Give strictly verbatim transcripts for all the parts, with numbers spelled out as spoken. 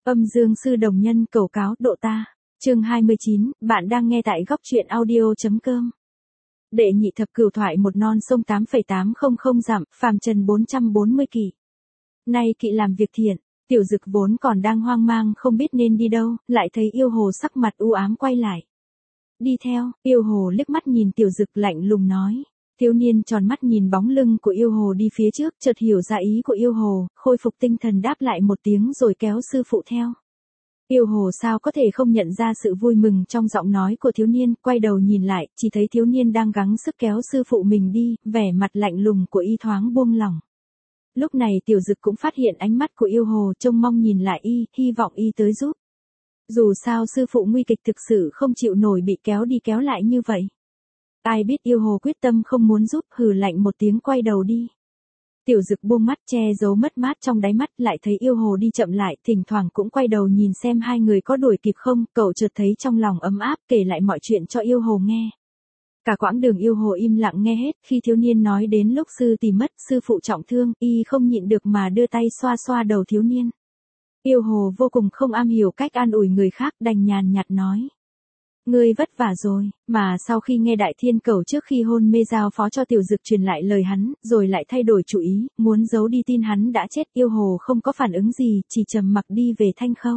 Âm dương sư đồng nhân cầu cáo độ ta. Chương hai mươi chín, bạn đang nghe tại góc truyện audio.com. Đệ nhị thập cửu thoại một non sông tám phẩy tám không không dặm, phàm trần bốn trăm bốn mươi kỷ. Nay kỵ làm việc thiện, Tiểu Dực vốn còn đang hoang mang không biết nên đi đâu, lại thấy yêu hồ sắc mặt u ám quay lại. Đi theo, yêu hồ liếc mắt nhìn Tiểu Dực lạnh lùng nói. Thiếu niên tròn mắt nhìn bóng lưng của yêu hồ đi phía trước, chợt hiểu ra ý của yêu hồ, khôi phục tinh thần đáp lại một tiếng rồi kéo sư phụ theo. Yêu hồ sao có thể không nhận ra sự vui mừng trong giọng nói của thiếu niên, quay đầu nhìn lại, chỉ thấy thiếu niên đang gắng sức kéo sư phụ mình đi, vẻ mặt lạnh lùng của y thoáng buông lỏng. Lúc này Tiểu Dực cũng phát hiện ánh mắt của yêu hồ, trông mong nhìn lại y, hy vọng y tới giúp. Dù sao sư phụ nguy kịch thực sự không chịu nổi bị kéo đi kéo lại như vậy. Ai biết yêu hồ quyết tâm không muốn giúp, hừ lạnh một tiếng quay đầu đi. Tiểu Dực buông mắt che giấu mất mát trong đáy mắt, lại thấy yêu hồ đi chậm lại, thỉnh thoảng cũng quay đầu nhìn xem hai người có đuổi kịp không, cậu chợt thấy trong lòng ấm áp, kể lại mọi chuyện cho yêu hồ nghe. Cả quãng đường yêu hồ im lặng nghe hết, khi thiếu niên nói đến lúc sư tỷ mất, sư phụ trọng thương, y không nhịn được mà đưa tay xoa xoa đầu thiếu niên. Yêu hồ vô cùng không am hiểu cách an ủi người khác, đành nhàn nhạt nói. Ngươi vất vả rồi, mà sau khi nghe Đại Thiên Cẩu trước khi hôn mê giao phó cho Tiểu Dực truyền lại lời hắn, rồi lại thay đổi chủ ý, muốn giấu đi tin hắn đã chết, yêu hồ không có phản ứng gì, chỉ trầm mặc đi về Thanh Khâu.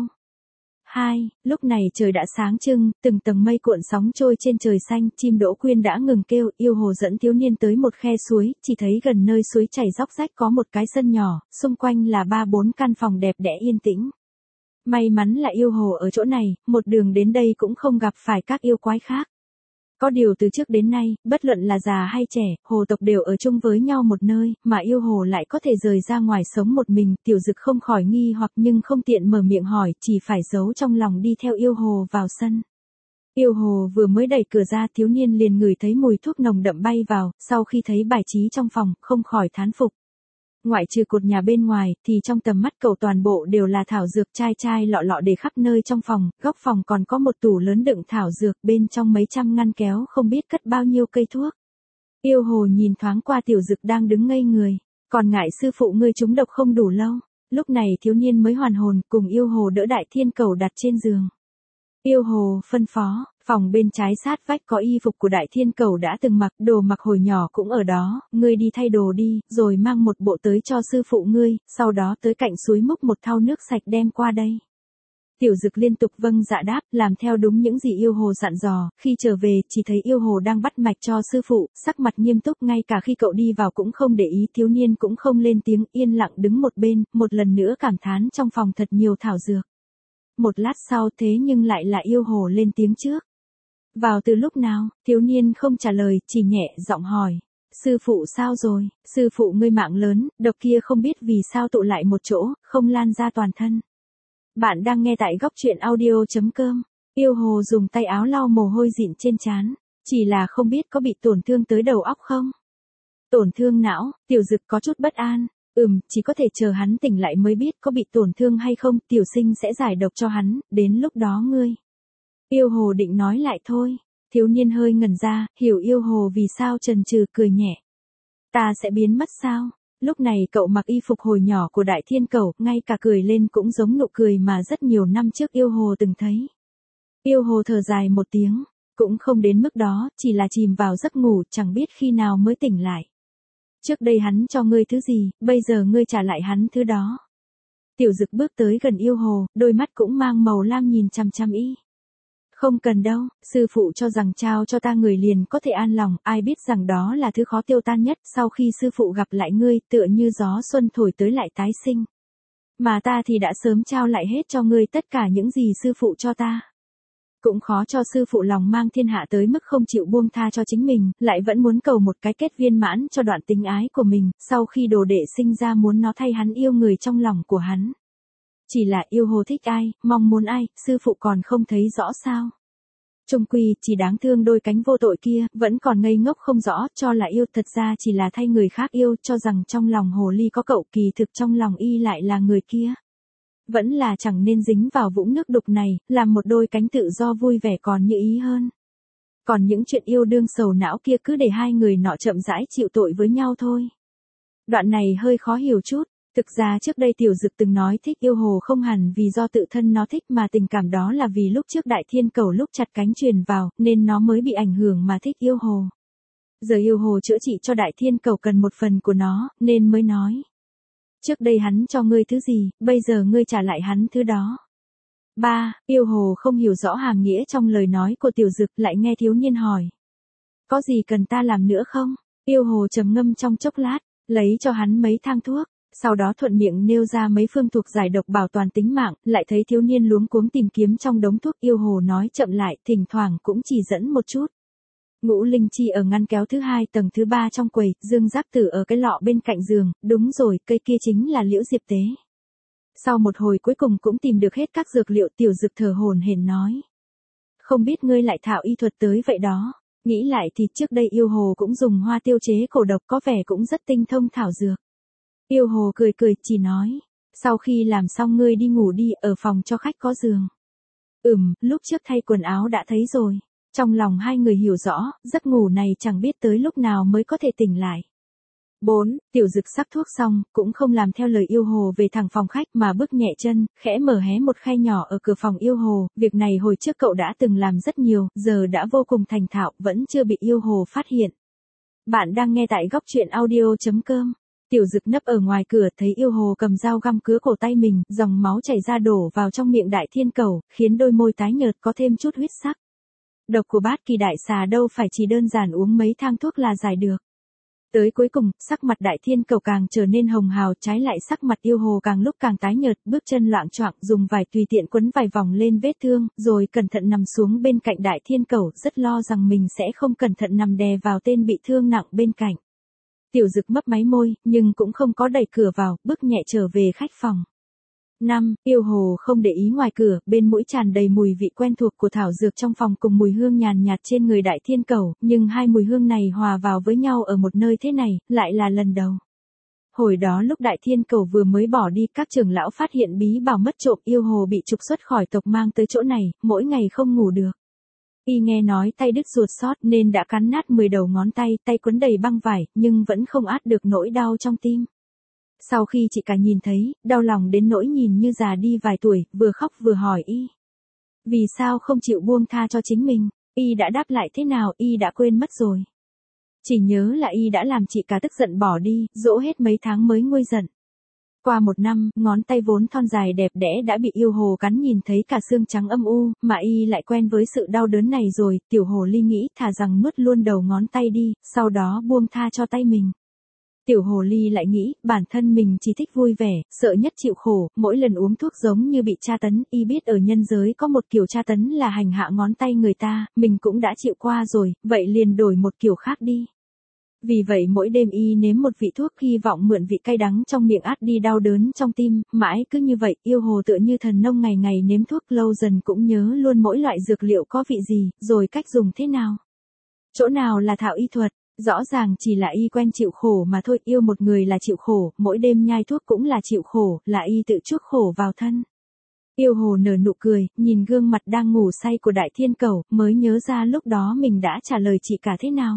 Hai, lúc này trời đã sáng trưng, từng tầng mây cuộn sóng trôi trên trời xanh, chim đỗ quyên đã ngừng kêu, yêu hồ dẫn thiếu niên tới một khe suối, chỉ thấy gần nơi suối chảy róc rách có một cái sân nhỏ, xung quanh là ba bốn căn phòng đẹp đẽ yên tĩnh. May mắn là yêu hồ ở chỗ này, một đường đến đây cũng không gặp phải các yêu quái khác. Có điều từ trước đến nay, bất luận là già hay trẻ, hồ tộc đều ở chung với nhau một nơi, mà yêu hồ lại có thể rời ra ngoài sống một mình, Tiểu Dực không khỏi nghi hoặc nhưng không tiện mở miệng hỏi, chỉ phải giấu trong lòng đi theo yêu hồ vào sân. Yêu hồ vừa mới đẩy cửa ra, thiếu niên liền ngửi thấy mùi thuốc nồng đậm bay vào, sau khi thấy bài trí trong phòng, không khỏi thán phục. Ngoại trừ cột nhà bên ngoài, thì trong tầm mắt cậu toàn bộ đều là thảo dược chai chai lọ lọ để khắp nơi trong phòng, góc phòng còn có một tủ lớn đựng thảo dược, bên trong mấy trăm ngăn kéo không biết cất bao nhiêu cây thuốc. Yêu hồ nhìn thoáng qua Tiểu Dực đang đứng ngây người, còn ngại sư phụ ngươi trúng độc không đủ lâu, lúc này thiếu niên mới hoàn hồn, cùng yêu hồ đỡ Đại Thiên Cẩu đặt trên giường. Yêu hồ phân phó, phòng bên trái sát vách có y phục của Đại Thiên Cẩu đã từng mặc, đồ mặc hồi nhỏ cũng ở đó, ngươi đi thay đồ đi, rồi mang một bộ tới cho sư phụ ngươi, sau đó tới cạnh suối múc một thau nước sạch đem qua đây. Tiểu Dực liên tục vâng dạ đáp, làm theo đúng những gì yêu hồ dặn dò, khi trở về, chỉ thấy yêu hồ đang bắt mạch cho sư phụ, sắc mặt nghiêm túc, ngay cả khi cậu đi vào cũng không để ý, thiếu niên cũng không lên tiếng, yên lặng đứng một bên, một lần nữa cảm thán trong phòng thật nhiều thảo dược. Một lát sau thế nhưng lại là yêu hồ lên tiếng trước. Vào từ lúc nào, thiếu niên không trả lời, chỉ nhẹ giọng hỏi. Sư phụ sao rồi, sư phụ ngươi mạng lớn, độc kia không biết vì sao tụ lại một chỗ, không lan ra toàn thân. Bạn đang nghe tại góc truyện audio.com. Yêu hồ dùng tay áo lau mồ hôi dịn trên trán, chỉ là không biết có bị tổn thương tới đầu óc không? Tổn thương não, Tiểu Dực có chút bất an. Ừm, chỉ có thể chờ hắn tỉnh lại mới biết có bị tổn thương hay không, tiểu sinh sẽ giải độc cho hắn, đến lúc đó ngươi. Yêu hồ định nói lại thôi, thiếu niên hơi ngẩn ra, hiểu yêu hồ vì sao chần chừ, cười nhẹ. Ta sẽ biến mất sao? Lúc này cậu mặc y phục hồi nhỏ của Đại Thiên Cẩu, ngay cả cười lên cũng giống nụ cười mà rất nhiều năm trước yêu hồ từng thấy. Yêu hồ thở dài một tiếng, cũng không đến mức đó, chỉ là chìm vào giấc ngủ, chẳng biết khi nào mới tỉnh lại. Trước đây hắn cho ngươi thứ gì, bây giờ ngươi trả lại hắn thứ đó. Tiểu Dực bước tới gần yêu hồ, đôi mắt cũng mang màu lam nhìn chằm chằm y. Không cần đâu, sư phụ cho rằng trao cho ta người liền có thể an lòng, ai biết rằng đó là thứ khó tiêu tan nhất, sau khi sư phụ gặp lại ngươi, tựa như gió xuân thổi tới lại tái sinh. Mà ta thì đã sớm trao lại hết cho ngươi tất cả những gì sư phụ cho ta. Cũng khó cho sư phụ lòng mang thiên hạ tới mức không chịu buông tha cho chính mình, lại vẫn muốn cầu một cái kết viên mãn cho đoạn tình ái của mình, sau khi đồ đệ sinh ra muốn nó thay hắn yêu người trong lòng của hắn. Chỉ là yêu hồ thích ai, mong muốn ai, sư phụ còn không thấy rõ sao. Chung quy, chỉ đáng thương đôi cánh vô tội kia, vẫn còn ngây ngốc không rõ, cho là yêu, thật ra chỉ là thay người khác yêu, cho rằng trong lòng hồ ly có cậu, kỳ thực trong lòng y lại là người kia. Vẫn là chẳng nên dính vào vũng nước đục này, làm một đôi cánh tự do vui vẻ còn như ý hơn. Còn những chuyện yêu đương sầu não kia cứ để hai người nọ chậm rãi chịu tội với nhau thôi. Đoạn này hơi khó hiểu chút, Thực ra trước đây Tiểu Dực từng nói thích yêu hồ không hẳn vì do tự thân nó thích mà tình cảm đó là vì lúc trước Đại Thiên Cầu lúc chặt cánh truyền vào, nên nó mới bị ảnh hưởng mà thích yêu hồ. Giờ yêu hồ chữa trị cho Đại Thiên Cầu cần một phần của nó, nên mới nói. Trước đây hắn cho ngươi thứ gì, bây giờ ngươi trả lại hắn thứ đó. ba. Yêu hồ không hiểu rõ hàm nghĩa trong lời nói của Tiểu Dực, lại nghe thiếu niên hỏi. Có gì cần ta làm nữa không? Yêu hồ trầm ngâm trong chốc lát, lấy cho hắn mấy thang thuốc, sau đó thuận miệng nêu ra mấy phương thuốc giải độc bảo toàn tính mạng, lại thấy thiếu niên luống cuống tìm kiếm trong đống thuốc. Yêu hồ nói chậm lại, thỉnh thoảng cũng chỉ dẫn một chút. Ngũ linh chi ở ngăn kéo thứ hai tầng thứ ba trong quầy, Dương Giáp Tử ở cái lọ bên cạnh giường, đúng rồi, cây kia chính là liễu diệp tế. Sau một hồi cuối cùng cũng tìm được hết các dược liệu. Tiểu Dực thở hổn hển nói. Không biết ngươi lại thạo y thuật tới vậy đó. Nghĩ lại thì trước đây yêu hồ cũng dùng hoa tiêu chế cổ độc, có vẻ cũng rất tinh thông thảo dược. Yêu hồ cười cười, chỉ nói. Sau khi làm xong ngươi đi ngủ đi, ở phòng cho khách có giường. Ừm, lúc trước thay quần áo đã thấy rồi. Trong lòng hai người hiểu rõ, giấc ngủ này chẳng biết tới lúc nào mới có thể tỉnh lại. bốn. Tiểu Dực sắc thuốc xong, cũng không làm theo lời yêu hồ về thẳng phòng khách mà bước nhẹ chân, khẽ mở hé một khay nhỏ ở cửa phòng yêu hồ. Việc này hồi trước cậu đã từng làm rất nhiều, giờ đã vô cùng thành thạo, vẫn chưa bị yêu hồ phát hiện. Bạn đang nghe tại góc truyện audio chấm com. Tiểu Dực nấp ở ngoài cửa, thấy yêu hồ cầm dao găm cứa cổ tay mình, dòng máu chảy ra đổ vào trong miệng Đại Thiên Cầu, khiến đôi môi tái nhợt có thêm chút huyết sắc. Độc của bát kỳ đại xà đâu phải chỉ đơn giản uống mấy thang thuốc là giải được. Tới cuối cùng, sắc mặt Đại Thiên Cầu càng trở nên hồng hào, trái lại sắc mặt yêu hồ càng lúc càng tái nhợt, bước chân loạng choạng, dùng vải tùy tiện quấn vài vòng lên vết thương, rồi cẩn thận nằm xuống bên cạnh Đại Thiên Cầu, rất lo rằng mình sẽ không cẩn thận nằm đè vào tên bị thương nặng bên cạnh. Tiểu Dực mấp máy môi, nhưng cũng không có đẩy cửa vào, bước nhẹ trở về khách phòng. năm. Yêu hồ không để ý ngoài cửa, bên mũi tràn đầy mùi vị quen thuộc của thảo dược trong phòng cùng mùi hương nhàn nhạt trên người Đại Thiên Cầu, nhưng hai mùi hương này hòa vào với nhau ở một nơi thế này, lại là lần đầu. Hồi đó lúc Đại Thiên Cầu vừa mới bỏ đi, các trưởng lão phát hiện bí bảo mất trộm, yêu hồ bị trục xuất khỏi tộc mang tới chỗ này, mỗi ngày không ngủ được. Y nghe nói tay đứt ruột sót nên đã cắn nát mười đầu ngón tay, tay quấn đầy băng vải, nhưng vẫn không át được nỗi đau trong tim. Sau khi chị cả nhìn thấy, đau lòng đến nỗi nhìn như già đi vài tuổi, vừa khóc vừa hỏi Y. Vì sao không chịu buông tha cho chính mình? Y đã đáp lại thế nào, Y đã quên mất rồi. Chỉ nhớ là Y đã làm chị cả tức giận bỏ đi, dỗ hết mấy tháng mới nguôi giận. Qua một năm, ngón tay vốn thon dài đẹp đẽ đã bị yêu hồ cắn nhìn thấy cả xương trắng âm u, mà Y lại quen với sự đau đớn này rồi. Tiểu hồ ly nghĩ thà rằng nuốt luôn đầu ngón tay đi, sau đó buông tha cho tay mình. Tiểu hồ ly lại nghĩ, bản thân mình chỉ thích vui vẻ, sợ nhất chịu khổ, mỗi lần uống thuốc giống như bị tra tấn. Y biết ở nhân giới có một kiểu tra tấn là hành hạ ngón tay người ta, mình cũng đã chịu qua rồi, vậy liền đổi một kiểu khác đi. Vì vậy mỗi đêm Y nếm một vị thuốc, hy vọng mượn vị cay đắng trong miệng át đi đau đớn trong tim. Mãi cứ như vậy, yêu hồ tựa như thần nông ngày ngày nếm thuốc, lâu dần cũng nhớ luôn mỗi loại dược liệu có vị gì, rồi cách dùng thế nào. Chỗ nào là thạo y thuật. Rõ ràng chỉ là Y quen chịu khổ mà thôi, yêu một người là chịu khổ, mỗi đêm nhai thuốc cũng là chịu khổ, là Y tự chuốc khổ vào thân. Yêu hồ nở nụ cười, nhìn gương mặt đang ngủ say của Đại Thiên Cầu, mới nhớ ra lúc đó mình đã trả lời chị cả thế nào.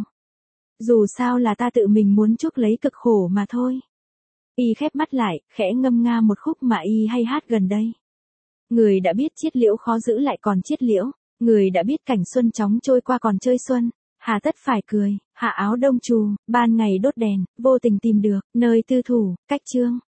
Dù sao là ta tự mình muốn chuốc lấy cực khổ mà thôi. Y khép mắt lại, khẽ ngâm nga một khúc mà Y hay hát gần đây. Người đã biết chiết liễu khó giữ lại còn chiết liễu, người đã biết cảnh xuân chóng trôi qua còn chơi xuân. Hà tất phải cười, hạ áo đông trù, ban ngày đốt đèn, vô tình tìm được, nơi tư thủ, cách chương.